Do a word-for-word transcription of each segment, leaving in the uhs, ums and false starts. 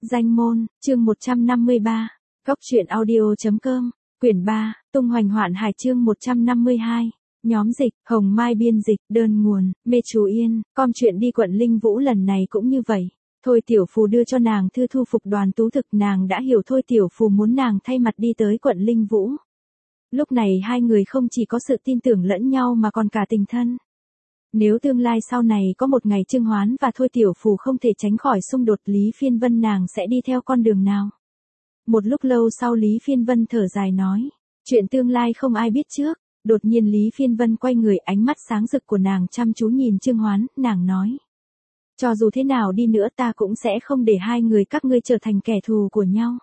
Danh môn, chương một trăm năm mươi ba, Góc truyện audio chấm com, quyển ba, tung hoành hoạn hải chương một trăm năm mươi hai, nhóm dịch, Hồng Mai biên dịch, đơn nguồn, Mê Chú Yên, com chuyện đi quận Linh Vũ lần này cũng như vậy. Thôi Tiểu Phù đưa cho nàng thư thu phục Đoàn Tú Thực, nàng đã hiểu Thôi Tiểu Phù muốn nàng thay mặt đi tới quận Linh Vũ. Lúc này hai người không chỉ có sự tin tưởng lẫn nhau mà còn cả tình thân. Nếu tương lai sau này có một ngày Trương Hoán và Thôi Tiểu Phù không thể tránh khỏi xung đột, Lý Phiên Vân nàng sẽ đi theo con đường nào? Một lúc lâu sau Lý Phiên Vân thở dài nói, chuyện tương lai không ai biết trước. Đột nhiên Lý Phiên Vân quay người, ánh mắt sáng rực của nàng chăm chú nhìn Trương Hoán, nàng nói. Cho dù thế nào đi nữa ta cũng sẽ không để hai người các ngươi trở thành kẻ thù của nhau.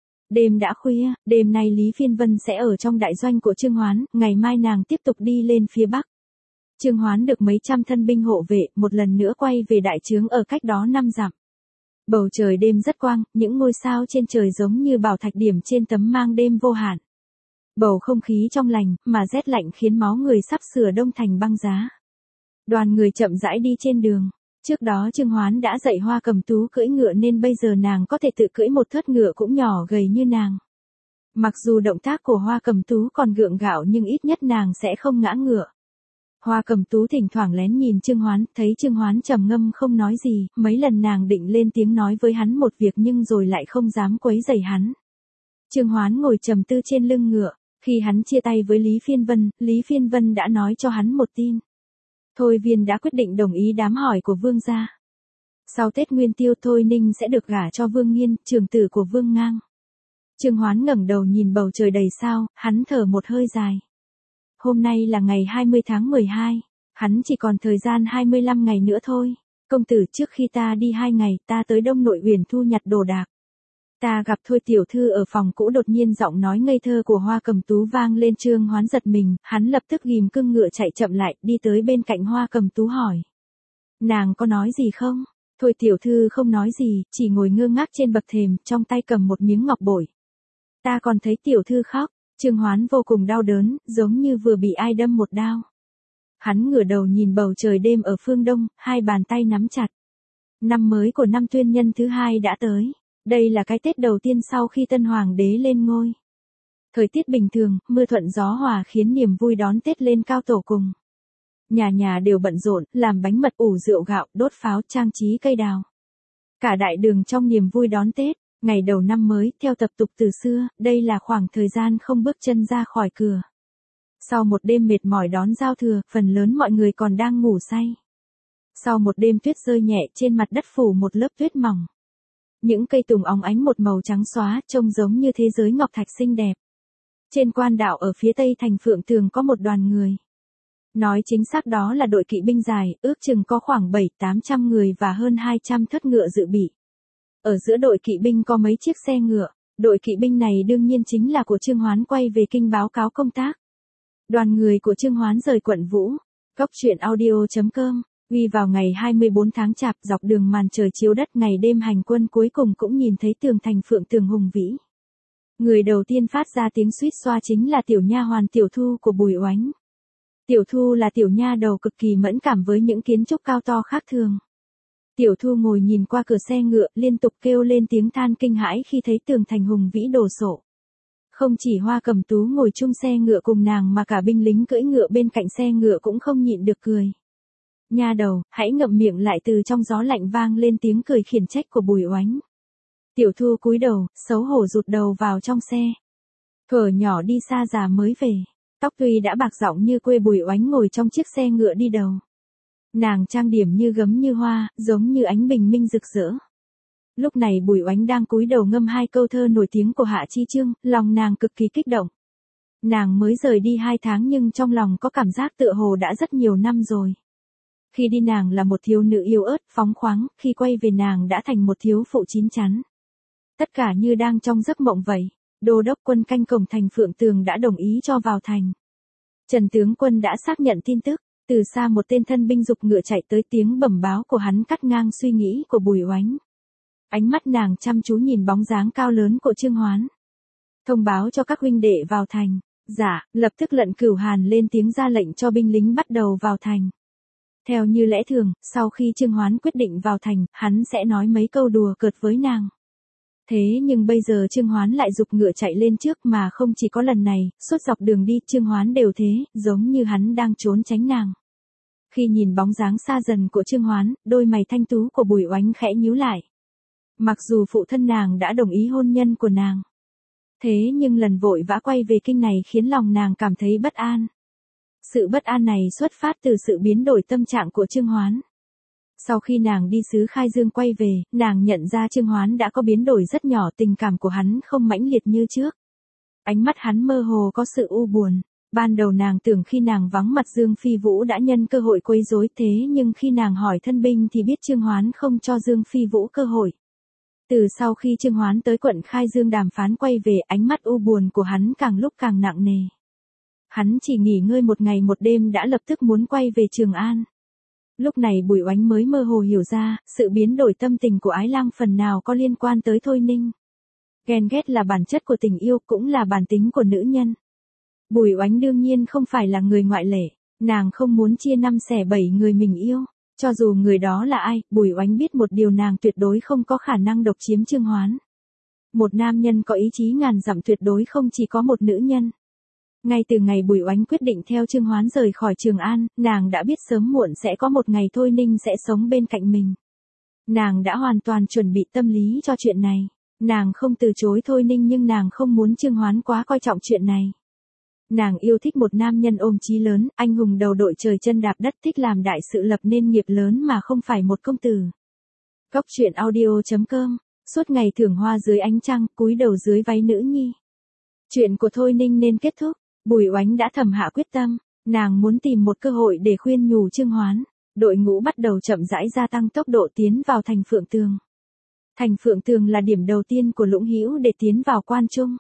Đêm đã khuya, đêm nay Lý Phiên Vân sẽ ở trong đại doanh của Trương Hoán, ngày mai nàng tiếp tục đi lên phía Bắc. Trương Hoán được mấy trăm thân binh hộ vệ, một lần nữa quay về đại trướng ở cách đó năm dặm. Bầu trời đêm rất quang, những ngôi sao trên trời giống như bảo thạch điểm trên tấm mang đêm vô hạn. Bầu không khí trong lành, mà rét lạnh khiến máu người sắp sửa đông thành băng giá. Đoàn người chậm rãi đi trên đường. Trước đó Trương Hoán đã dạy Hoa Cầm Tú cưỡi ngựa nên bây giờ nàng có thể tự cưỡi một thớt ngựa cũng nhỏ gầy như nàng. Mặc dù động tác của Hoa Cầm Tú còn gượng gạo nhưng ít nhất nàng sẽ không ngã ngựa. Hoa Cầm Tú thỉnh thoảng lén nhìn Trương Hoán, thấy Trương Hoán trầm ngâm không nói gì, mấy lần nàng định lên tiếng nói với hắn một việc nhưng rồi lại không dám quấy rầy hắn. Trương Hoán ngồi trầm tư trên lưng ngựa, khi hắn chia tay với Lý Phiên Vân, Lý Phiên Vân đã nói cho hắn một tin. Thôi Viên đã quyết định đồng ý đám hỏi của Vương gia. Sau Tết Nguyên Tiêu Thôi Ninh sẽ được gả cho Vương Nghiên, trưởng tử của Vương Ngang. Trương Hoán ngẩng đầu nhìn bầu trời đầy sao, hắn thở một hơi dài. Hôm nay là ngày hai mươi tháng mười hai, hắn chỉ còn thời gian hai mươi lăm ngày nữa thôi. Công tử, trước khi ta đi hai ngày, ta tới Đông Nội Uyển thu nhặt đồ đạc. Ta gặp Thôi tiểu thư ở phòng cũ, đột nhiên giọng nói ngây thơ của Hoa Cầm Tú vang lên. Trương Hoán giật mình, hắn lập tức ghim cưng ngựa chạy chậm lại, đi tới bên cạnh Hoa Cầm Tú hỏi. Nàng có nói gì không? Thôi tiểu thư không nói gì, chỉ ngồi ngơ ngác trên bậc thềm, trong tay cầm một miếng ngọc bội. Ta còn thấy tiểu thư khóc. Trương Hoán vô cùng đau đớn, giống như vừa bị ai đâm một đao. Hắn ngửa đầu nhìn bầu trời đêm ở phương đông, hai bàn tay nắm chặt. Năm mới của năm Tuyên Nhân thứ hai đã tới. Đây là cái Tết đầu tiên sau khi tân hoàng đế lên ngôi. Thời tiết bình thường, mưa thuận gió hòa khiến niềm vui đón Tết lên cao tổ cùng. Nhà nhà đều bận rộn, làm bánh mật, ủ rượu gạo, đốt pháo, trang trí cây đào. Cả đại đường trong niềm vui đón Tết. Ngày đầu năm mới, theo tập tục từ xưa, đây là khoảng thời gian không bước chân ra khỏi cửa. Sau một đêm mệt mỏi đón giao thừa, phần lớn mọi người còn đang ngủ say. Sau một đêm tuyết rơi nhẹ, trên mặt đất phủ một lớp tuyết mỏng. Những cây tùng óng ánh một màu trắng xóa, trông giống như thế giới ngọc thạch xinh đẹp. Trên quan đạo ở phía tây thành Phượng Tường có một đoàn người. Nói chính xác đó là đội kỵ binh dài, ước chừng có khoảng bảy tám trăm người và hơn hai trăm thất ngựa dự bị. Ở giữa đội kỵ binh có mấy chiếc xe ngựa, đội kỵ binh này đương nhiên chính là của Trương Hoán quay về kinh báo cáo công tác. Đoàn người của Trương Hoán rời quận Vũ. Góc truyện audio chấm com, uy vào ngày hai mươi bốn tháng Chạp, dọc đường màn trời chiếu đất, ngày đêm hành quân cuối cùng cũng nhìn thấy tường thành Phượng Tường hùng vĩ. Người đầu tiên phát ra tiếng suýt xoa chính là tiểu nha hoàn Tiểu Thu của Bùi Oánh. Tiểu Thu là tiểu nha đầu cực kỳ mẫn cảm với những kiến trúc cao to khác thường. Tiểu Thu ngồi nhìn qua cửa xe ngựa, liên tục kêu lên tiếng than kinh hãi khi thấy tường thành hùng vĩ đổ sộ. Không chỉ Hoa Cầm Tú ngồi chung xe ngựa cùng nàng mà cả binh lính cưỡi ngựa bên cạnh xe ngựa cũng không nhịn được cười. Nha đầu, hãy ngậm miệng lại, từ trong gió lạnh vang lên tiếng cười khiển trách của Bùi Oánh. Tiểu Thu cúi đầu, xấu hổ rụt đầu vào trong xe. Thuở nhỏ đi xa già mới về, tóc tuy đã bạc giọng như quê, Bùi Oánh ngồi trong chiếc xe ngựa đi đầu. Nàng trang điểm như gấm như hoa, giống như ánh bình minh rực rỡ. Lúc này Bùi Oánh đang cúi đầu ngâm hai câu thơ nổi tiếng của Hạ Chi Chương, lòng nàng cực kỳ kích động. Nàng mới rời đi hai tháng nhưng trong lòng có cảm giác tựa hồ đã rất nhiều năm rồi. Khi đi nàng là một thiếu nữ yêu ớt, phóng khoáng, khi quay về nàng đã thành một thiếu phụ chín chắn. Tất cả như đang trong giấc mộng vậy. Đô đốc quân canh cổng thành Phượng Tường đã đồng ý cho vào thành. Trần tướng quân đã xác nhận tin tức. Từ xa một tên thân binh giục ngựa chạy tới, tiếng bẩm báo của hắn cắt ngang suy nghĩ của Bùi Oánh. Ánh mắt nàng chăm chú nhìn bóng dáng cao lớn của Trương Hoán. Thông báo cho các huynh đệ vào thành. Dạ, lập tức Lận Cửu Hàn lên tiếng ra lệnh cho binh lính bắt đầu vào thành. Theo như lẽ thường, sau khi Trương Hoán quyết định vào thành, hắn sẽ nói mấy câu đùa cợt với nàng. Thế nhưng bây giờ Trương Hoán lại giục ngựa chạy lên trước, mà không chỉ có lần này, suốt dọc đường đi Trương Hoán đều thế, giống như hắn đang trốn tránh nàng. Khi nhìn bóng dáng xa dần của Trương Hoán, đôi mày thanh tú của Bùi Oánh khẽ nhíu lại. Mặc dù phụ thân nàng đã đồng ý hôn nhân của nàng, thế nhưng lần vội vã quay về kinh này khiến lòng nàng cảm thấy bất an. Sự bất an này xuất phát từ sự biến đổi tâm trạng của Trương Hoán. Sau khi nàng đi xứ Khai Dương quay về, nàng nhận ra Trương Hoán đã có biến đổi rất nhỏ, tình cảm của hắn không mãnh liệt như trước. Ánh mắt hắn mơ hồ có sự u buồn. Ban đầu nàng tưởng khi nàng vắng mặt Dương Phi Vũ đã nhân cơ hội quấy rối, thế nhưng khi nàng hỏi thân binh thì biết Trương Hoán không cho Dương Phi Vũ cơ hội. Từ sau khi Trương Hoán tới quận Khai Dương đàm phán quay về, ánh mắt u buồn của hắn càng lúc càng nặng nề. Hắn chỉ nghỉ ngơi một ngày một đêm đã lập tức muốn quay về Trường An. Lúc này Bùi Oánh mới mơ hồ hiểu ra, sự biến đổi tâm tình của Ái Lang phần nào có liên quan tới Thôi Ninh. Ghen ghét là bản chất của tình yêu, cũng là bản tính của nữ nhân. Bùi Oánh đương nhiên không phải là người ngoại lệ, nàng không muốn chia năm xẻ bảy người mình yêu. Cho dù người đó là ai, Bùi Oánh biết một điều, nàng tuyệt đối không có khả năng độc chiếm Trương Hoán. Một nam nhân có ý chí ngàn dặm tuyệt đối không chỉ có một nữ nhân. Ngay từ ngày Bùi Oánh quyết định theo Trương Hoán rời khỏi Trường An, nàng đã biết sớm muộn sẽ có một ngày Thôi Ninh sẽ sống bên cạnh mình. Nàng đã hoàn toàn chuẩn bị tâm lý cho chuyện này. Nàng không từ chối Thôi Ninh, nhưng nàng không muốn Trương Hoán quá coi trọng chuyện này. Nàng yêu thích một nam nhân ôm chí lớn, anh hùng đầu đội trời chân đạp đất, thích làm đại sự lập nên nghiệp lớn mà không phải một công tử. Góc truyện audio chấm com, suốt ngày thưởng hoa dưới ánh trăng, cúi đầu dưới váy nữ nhi. Chuyện của Thôi Ninh nên kết thúc, Bùi Oánh đã thầm hạ quyết tâm, nàng muốn tìm một cơ hội để khuyên nhủ Trương Hoán. Đội ngũ bắt đầu chậm rãi gia tăng tốc độ tiến vào thành Phượng Tường. Thành Phượng Tường là điểm đầu tiên của Lũng Hữu để tiến vào Quan Trung.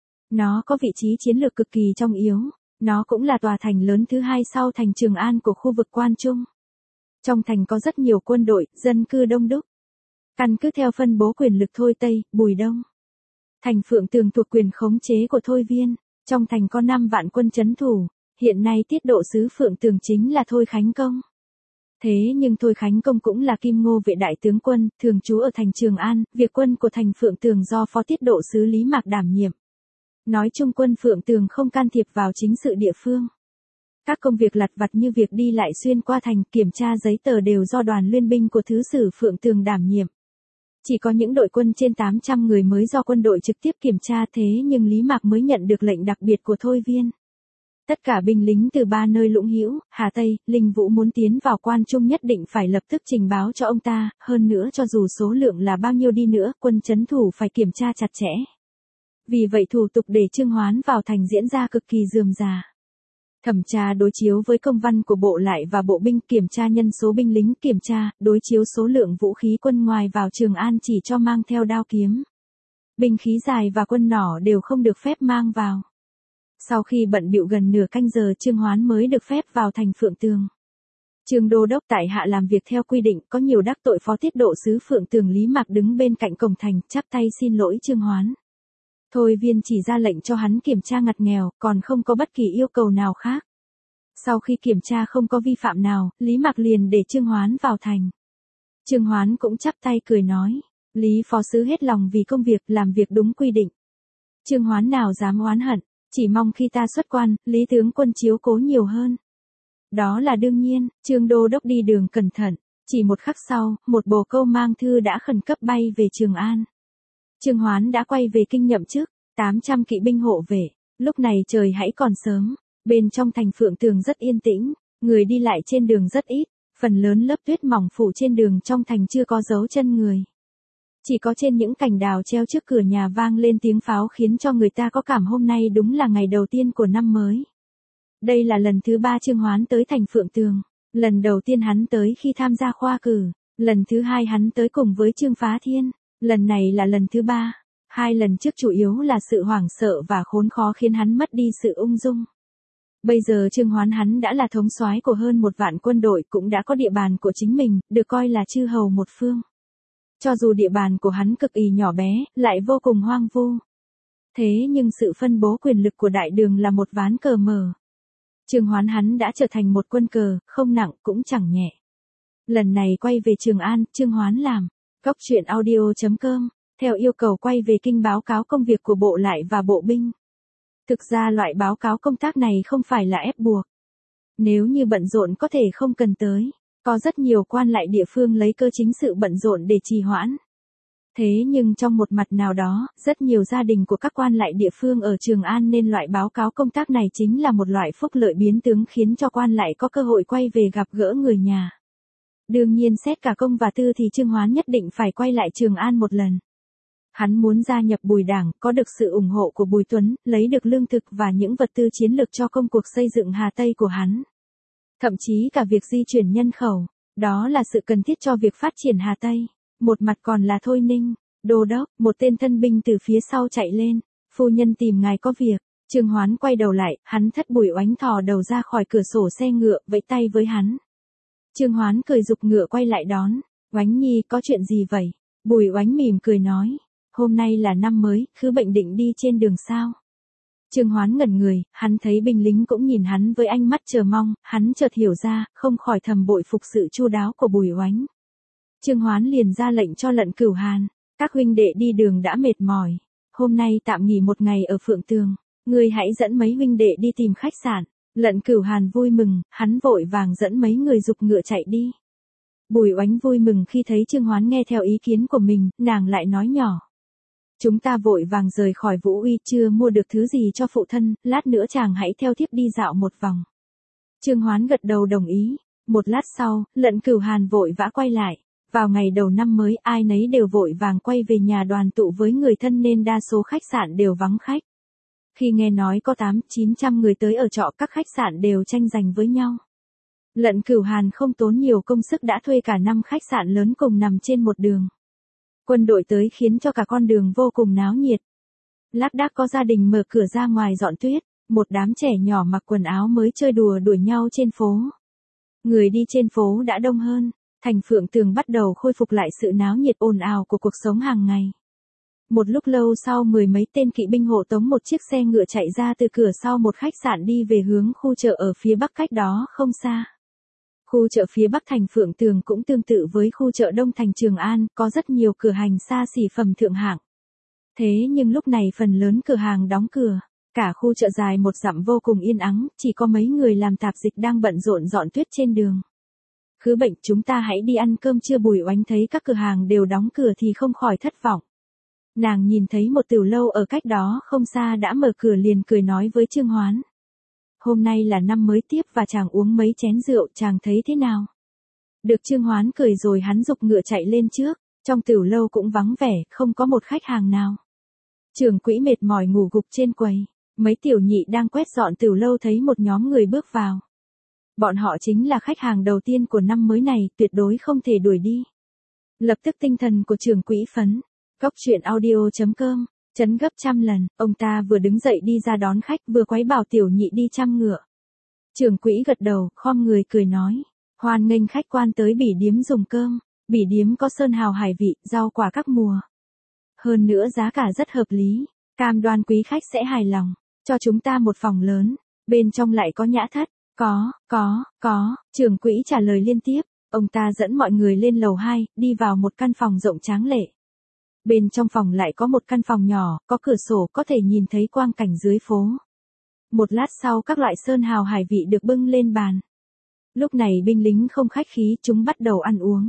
Nó có vị trí chiến lược cực kỳ trọng yếu, nó cũng là tòa thành lớn thứ hai sau thành Trường An của khu vực Quan Trung. Trong thành có rất nhiều quân đội, dân cư đông đúc. Căn cứ theo phân bố quyền lực Thôi Tây, Bùi Đông. Thành Phượng Tường thuộc quyền khống chế của Thôi Viên, trong thành có năm vạn quân trấn thủ, hiện nay tiết độ sứ Phượng Tường chính là Thôi Khánh Công. Thế nhưng Thôi Khánh Công cũng là Kim Ngô vệ đại tướng quân, thường trú ở thành Trường An, việc quân của thành Phượng Tường do phó tiết độ sứ Lý Mạc đảm nhiệm. Nói chung quân Phượng Tường không can thiệp vào chính sự địa phương. Các công việc lặt vặt như việc đi lại xuyên qua thành, kiểm tra giấy tờ đều do đoàn liên binh của Thứ sử Phượng Tường đảm nhiệm. Chỉ có những đội quân trên tám trăm người mới do quân đội trực tiếp kiểm tra, thế nhưng Lý Mạc mới nhận được lệnh đặc biệt của Thôi Viên. Tất cả binh lính từ ba nơi Lũng Hữu, Hà Tây, Linh Vũ muốn tiến vào Quan Trung nhất định phải lập tức trình báo cho ông ta, hơn nữa cho dù số lượng là bao nhiêu đi nữa, quân trấn thủ phải kiểm tra chặt chẽ. Vì vậy thủ tục để Trương Hoán vào thành diễn ra cực kỳ rườm rà. Thẩm tra đối chiếu với công văn của bộ lại và bộ binh, kiểm tra nhân số binh lính, kiểm tra, đối chiếu số lượng vũ khí quân ngoài vào Trường An chỉ cho mang theo đao kiếm. Binh khí dài và quân nỏ đều không được phép mang vào. Sau khi bận bịu gần nửa canh giờ, Trương Hoán mới được phép vào thành Phượng Tường. Trương Đô Đốc tại hạ làm việc theo quy định, có nhiều đắc tội phó tiết độ sứ Phượng Tường Lý Mạc đứng bên cạnh cổng thành, chắp tay xin lỗi Trương Hoán. Thôi Viên chỉ ra lệnh cho hắn kiểm tra ngặt nghèo, còn không có bất kỳ yêu cầu nào khác. Sau khi kiểm tra không có vi phạm nào, Lý Mạc liền để Trương Hoán vào thành. Trương Hoán cũng chắp tay cười nói, Lý phó sứ hết lòng vì công việc, làm việc đúng quy định. Trương Hoán nào dám oán hận, chỉ mong khi ta xuất quan, Lý tướng quân chiếu cố nhiều hơn. Đó là đương nhiên. Trương Đô Đốc đi đường cẩn thận, chỉ một khắc sau, một bồ câu mang thư đã khẩn cấp bay về Trường An. Trương Hoán đã quay về kinh nhậm chức, tám trăm kỵ binh hộ vệ. Lúc này trời hãy còn sớm, bên trong thành Phượng Tường rất yên tĩnh, người đi lại trên đường rất ít, phần lớn lớp tuyết mỏng phủ trên đường trong thành chưa có dấu chân người. Chỉ có trên những cành đào treo trước cửa nhà vang lên tiếng pháo khiến cho người ta có cảm hôm nay đúng là ngày đầu tiên của năm mới. Đây là lần thứ ba Trương Hoán tới thành Phượng Tường. Lần đầu tiên hắn tới khi tham gia khoa cử, lần thứ hai hắn tới cùng với Trương Phá Thiên, lần này là lần thứ ba. Hai lần trước chủ yếu là sự hoảng sợ và khốn khó khiến hắn mất đi sự ung dung. Bây giờ Trương Hoán hắn đã là thống soái của hơn một vạn quân đội, cũng đã có địa bàn của chính mình, được coi là chư hầu một phương. Cho dù địa bàn của hắn cực kỳ nhỏ bé, lại vô cùng hoang vu. Thế nhưng sự phân bố quyền lực của đại đường là một ván cờ mờ. Trương Hoán hắn đã trở thành một quân cờ, không nặng cũng chẳng nhẹ. Lần này quay về Trường An, Trương Hoán làm. Góc truyện audio chấm com theo yêu cầu quay về kinh báo cáo công việc của bộ lại và bộ binh. Thực ra loại báo cáo công tác này không phải là ép buộc. Nếu như bận rộn có thể không cần tới, có rất nhiều quan lại địa phương lấy cơ chính sự bận rộn để trì hoãn. Thế nhưng trong một mặt nào đó, rất nhiều gia đình của các quan lại địa phương ở Trường An nên loại báo cáo công tác này chính là một loại phúc lợi biến tướng khiến cho quan lại có cơ hội quay về gặp gỡ người nhà. Đương nhiên xét cả công và tư thì Trương Hoán nhất định phải quay lại Trường An một lần. Hắn muốn gia nhập Bùi Đảng, có được sự ủng hộ của Bùi Tuấn, lấy được lương thực và những vật tư chiến lược cho công cuộc xây dựng Hà Tây của hắn. Thậm chí cả việc di chuyển nhân khẩu, đó là sự cần thiết cho việc phát triển Hà Tây. Một mặt còn là Thôi Ninh, đô đốc, một tên thân binh từ phía sau chạy lên, phu nhân tìm ngài có việc. Trương Hoán quay đầu lại, hắn thất Bùi Oánh thò đầu ra khỏi cửa sổ xe ngựa, vẫy tay với hắn. Trương Hoán cười giục ngựa quay lại đón, Oánh nhi có chuyện gì vậy? Bùi Oánh mỉm cười nói, hôm nay là năm mới, Khứ Bệnh định đi trên đường sao? Trương Hoán ngẩn người, hắn thấy binh lính cũng nhìn hắn với ánh mắt chờ mong, hắn chợt hiểu ra, không khỏi thầm bội phục sự chu đáo của Bùi Oánh. Trương Hoán liền ra lệnh cho Lận Cửu Hàn, các huynh đệ đi đường đã mệt mỏi, hôm nay tạm nghỉ một ngày ở Phượng Tường, ngươi hãy dẫn mấy huynh đệ đi tìm khách sạn. Lận Cửu Hàn vui mừng, hắn vội vàng dẫn mấy người giục ngựa chạy đi. Bùi Oánh vui mừng khi thấy Trương Hoán nghe theo ý kiến của mình, nàng lại nói nhỏ. Chúng ta vội vàng rời khỏi Vũ Uy, chưa mua được thứ gì cho phụ thân, lát nữa chàng hãy theo thiếp đi dạo một vòng. Trương Hoán gật đầu đồng ý, một lát sau, Lận Cửu Hàn vội vã quay lại. Vào ngày đầu năm mới ai nấy đều vội vàng quay về nhà đoàn tụ với người thân nên đa số khách sạn đều vắng khách. Khi nghe nói có tám chín trăm người tới ở trọ, các khách sạn đều tranh giành với nhau. Lận Cửu Hàn không tốn nhiều công sức đã thuê cả năm khách sạn lớn cùng nằm trên một đường. Quân đội tới khiến cho cả con đường vô cùng náo nhiệt. Lác đác có gia đình mở cửa ra ngoài dọn tuyết, một đám trẻ nhỏ mặc quần áo mới chơi đùa đuổi nhau trên phố. Người đi trên phố đã đông hơn, thành Phượng Tường bắt đầu khôi phục lại sự náo nhiệt ồn ào của cuộc sống hàng ngày. Một lúc lâu sau mười mấy tên kỵ binh hộ tống một chiếc xe ngựa chạy ra từ cửa sau một khách sạn đi về hướng khu chợ ở phía bắc cách đó không xa. Khu chợ phía bắc thành Phượng Tường cũng tương tự với khu chợ đông thành Trường An, có rất nhiều cửa hàng xa xỉ phẩm thượng hạng. Thế nhưng lúc này phần lớn cửa hàng đóng cửa, cả khu chợ dài một dặm vô cùng yên ắng, chỉ có mấy người làm tạp dịch đang bận rộn dọn tuyết trên đường. Khứ Bệnh, chúng ta hãy đi ăn cơm trưa. Bùi Oánh thấy các cửa hàng đều đóng cửa thì không khỏi thất vọng. Nàng nhìn thấy một tiểu lâu ở cách đó không xa đã mở cửa liền cười nói với Trương Hoán. Hôm nay là năm mới tiếp và chàng uống mấy chén rượu, chàng thấy thế nào? Được. Trương Hoán cười rồi hắn giục ngựa chạy lên trước, trong tiểu lâu cũng vắng vẻ, không có một khách hàng nào. Trưởng quỹ mệt mỏi ngủ gục trên quầy, mấy tiểu nhị đang quét dọn tiểu lâu thấy một nhóm người bước vào. Bọn họ chính là khách hàng đầu tiên của năm mới này, tuyệt đối không thể đuổi đi. Lập tức tinh thần của trưởng quỹ phấn. Cóc truyện audio chấm com, chấn gấp trăm lần, ông ta vừa đứng dậy đi ra đón khách vừa quấy bảo tiểu nhị đi chăm ngựa. Trưởng quỹ gật đầu, khom người cười nói, hoan nghênh khách quan tới Bỉ Điếm dùng cơm, Bỉ Điếm có sơn hào hải vị, rau quả các mùa. Hơn nữa giá cả rất hợp lý, cam đoan quý khách sẽ hài lòng, cho chúng ta một phòng lớn, bên trong lại có nhã thất, có, có, có, trưởng quỹ trả lời liên tiếp, ông ta dẫn mọi người lên lầu hai, đi vào một căn phòng rộng tráng lệ. Bên trong phòng lại có một căn phòng nhỏ, có cửa sổ có thể nhìn thấy quang cảnh dưới phố. Một lát sau các loại sơn hào hải vị được bưng lên bàn. Lúc này binh lính không khách khí, chúng bắt đầu ăn uống.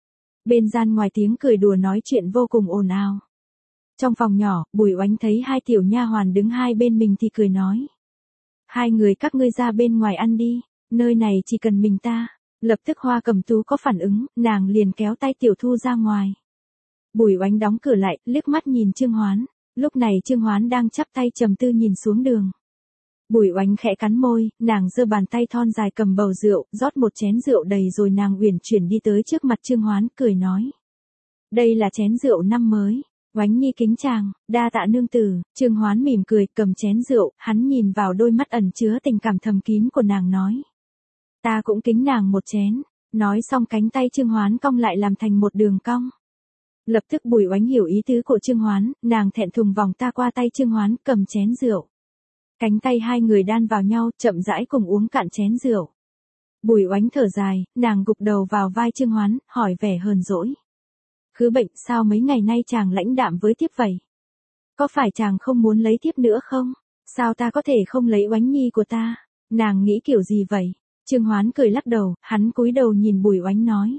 Bên gian ngoài tiếng cười đùa nói chuyện vô cùng ồn ào. Trong phòng nhỏ, Bùi Oánh thấy hai tiểu nha hoàn đứng hai bên mình thì cười nói. Hai người các ngươi ra bên ngoài ăn đi, nơi này chỉ cần mình ta. Lập tức Hoa Cẩm Tú có phản ứng, nàng liền kéo tay Tiểu Thu ra ngoài. Bùi Oánh đóng cửa lại, liếc mắt nhìn Trương Hoán. Lúc này Trương Hoán đang chắp tay trầm tư nhìn xuống đường. Bùi Oánh khẽ cắn môi, nàng giơ bàn tay thon dài cầm bầu rượu, rót một chén rượu đầy rồi nàng uyển chuyển đi tới trước mặt Trương Hoán, cười nói. Đây là chén rượu năm mới. Oánh nhi kính chàng, đa tạ nương tử. Trương Hoán mỉm cười, cầm chén rượu, hắn nhìn vào đôi mắt ẩn chứa tình cảm thầm kín của nàng nói. Ta cũng kính nàng một chén. Nói xong cánh tay Trương Hoán cong lại làm thành một đường cong. Lập tức Bùi Oánh hiểu ý tứ của Trương Hoán, nàng thẹn thùng vòng ta qua tay Trương Hoán, cầm chén rượu. Cánh tay hai người đan vào nhau, chậm rãi cùng uống cạn chén rượu. Bùi Oánh thở dài, nàng gục đầu vào vai Trương Hoán, hỏi vẻ hờn dỗi. Khứ Bệnh, sao mấy ngày nay chàng lãnh đạm với thiếp vậy? Có phải chàng không muốn lấy thiếp nữa không? Sao ta có thể không lấy Oánh Nhi của ta? Nàng nghĩ kiểu gì vậy? Trương Hoán cười lắc đầu, hắn cúi đầu nhìn Bùi Oánh nói.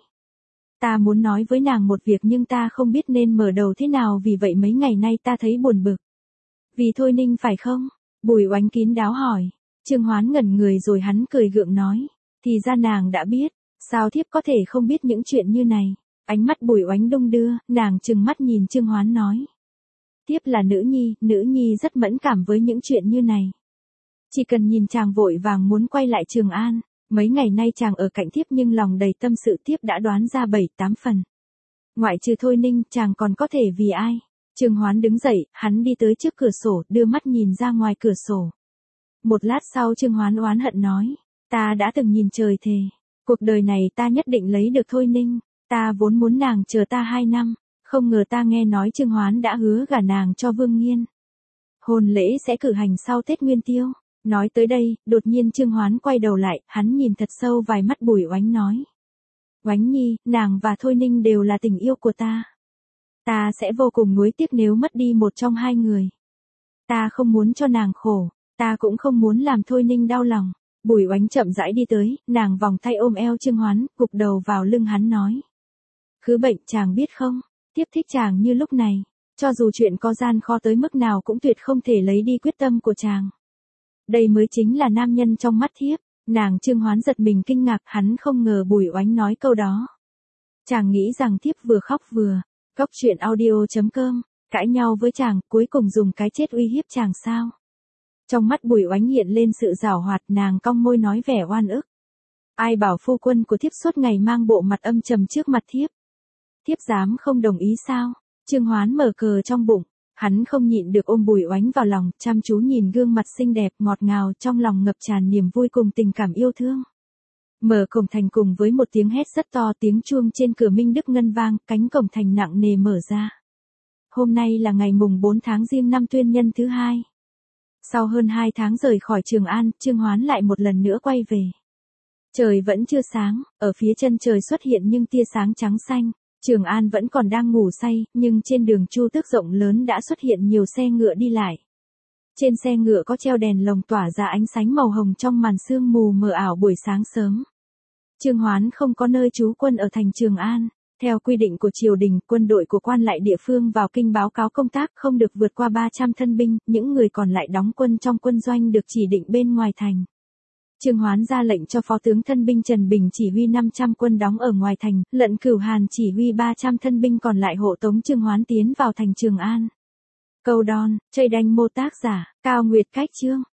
Ta muốn nói với nàng một việc nhưng ta không biết nên mở đầu thế nào, vì vậy mấy ngày nay ta thấy buồn bực. Vì Thôi Ninh phải không? Bùi Oánh kín đáo hỏi. Trương Hoán ngẩn người rồi hắn cười gượng nói. Thì ra nàng đã biết, sao thiếp có thể không biết những chuyện như này? Ánh mắt Bùi Oánh đung đưa, nàng trừng mắt nhìn Trương Hoán nói. Thiếp là nữ nhi, nữ nhi rất mẫn cảm với những chuyện như này. Chỉ cần nhìn chàng vội vàng muốn quay lại Trường An, mấy ngày nay chàng ở cạnh thiếp nhưng lòng đầy tâm sự, thiếp đã đoán ra bảy tám phần. Ngoại trừ Thôi Ninh, chàng còn có thể vì ai? Trương Hoán đứng dậy, hắn đi tới trước cửa sổ, đưa mắt nhìn ra ngoài cửa sổ. Một lát sau Trương Hoán oán hận nói, ta đã từng nhìn trời thề, cuộc đời này ta nhất định lấy được Thôi Ninh, ta vốn muốn nàng chờ ta hai năm, không ngờ ta nghe nói Trương Hoán đã hứa gả nàng cho Vương Nghiên. Hôn lễ sẽ cử hành sau Tết Nguyên Tiêu. Nói tới đây, đột nhiên Trương Hoán quay đầu lại, hắn nhìn thật sâu vài mắt Bùi Oánh nói. Oánh Nhi, nàng và Thôi Ninh đều là tình yêu của ta. Ta sẽ vô cùng nuối tiếc nếu mất đi một trong hai người. Ta không muốn cho nàng khổ, ta cũng không muốn làm Thôi Ninh đau lòng. Bùi Oánh chậm rãi đi tới, nàng vòng tay ôm eo Trương Hoán, gục đầu vào lưng hắn nói. Khứ Bệnh, chàng biết không, thiếp thích chàng như lúc này, cho dù chuyện có gian khó tới mức nào cũng tuyệt không thể lấy đi quyết tâm của chàng. Đây mới chính là nam nhân trong mắt thiếp. Nàng Trương Hoán giật mình kinh ngạc, hắn không ngờ Bùi Oánh nói câu đó. Chàng nghĩ rằng thiếp vừa khóc vừa. Góc truyện audio chấm com, cãi nhau với chàng, cuối cùng dùng cái chết uy hiếp chàng sao? Trong mắt Bùi Oánh hiện lên sự giảo hoạt, nàng cong môi nói vẻ oan ức. Ai bảo phu quân của thiếp suốt ngày mang bộ mặt âm trầm trước mặt thiếp? Thiếp dám không đồng ý sao? Trương Hoán mở cờ trong bụng. Hắn không nhịn được ôm Bùi Oánh vào lòng, chăm chú nhìn gương mặt xinh đẹp ngọt ngào, trong lòng ngập tràn niềm vui cùng tình cảm yêu thương. Mở cổng thành cùng với một tiếng hét rất to, tiếng chuông trên cửa Minh Đức ngân vang, cánh cổng thành nặng nề mở ra. Hôm nay là ngày mùng bốn tháng Giêng năm Tuyên Nhân thứ hai. Sau hơn hai tháng rời khỏi Trường An, Trương Hoán lại một lần nữa quay về. Trời vẫn chưa sáng, ở phía chân trời xuất hiện những tia sáng trắng xanh. Trường An vẫn còn đang ngủ say, nhưng trên đường Chu Tước rộng lớn đã xuất hiện nhiều xe ngựa đi lại. Trên xe ngựa có treo đèn lồng tỏa ra ánh sáng màu hồng trong màn sương mù mờ ảo buổi sáng sớm. Trương Hoán không có nơi trú quân ở thành Trường An. Theo quy định của triều đình, quân đội của quan lại địa phương vào kinh báo cáo công tác không được vượt qua ba trăm thân binh, những người còn lại đóng quân trong quân doanh được chỉ định bên ngoài thành. Trương Hoán ra lệnh cho phó tướng thân binh Trần Bình chỉ huy năm trăm quân đóng ở ngoài thành, Lận Cửu Hàn chỉ huy ba trăm thân binh còn lại hộ tống Trương Hoán tiến vào thành Trường An. Câu đòn, chơi đanh mô tác giả, Cao Nguyệt Cách chương.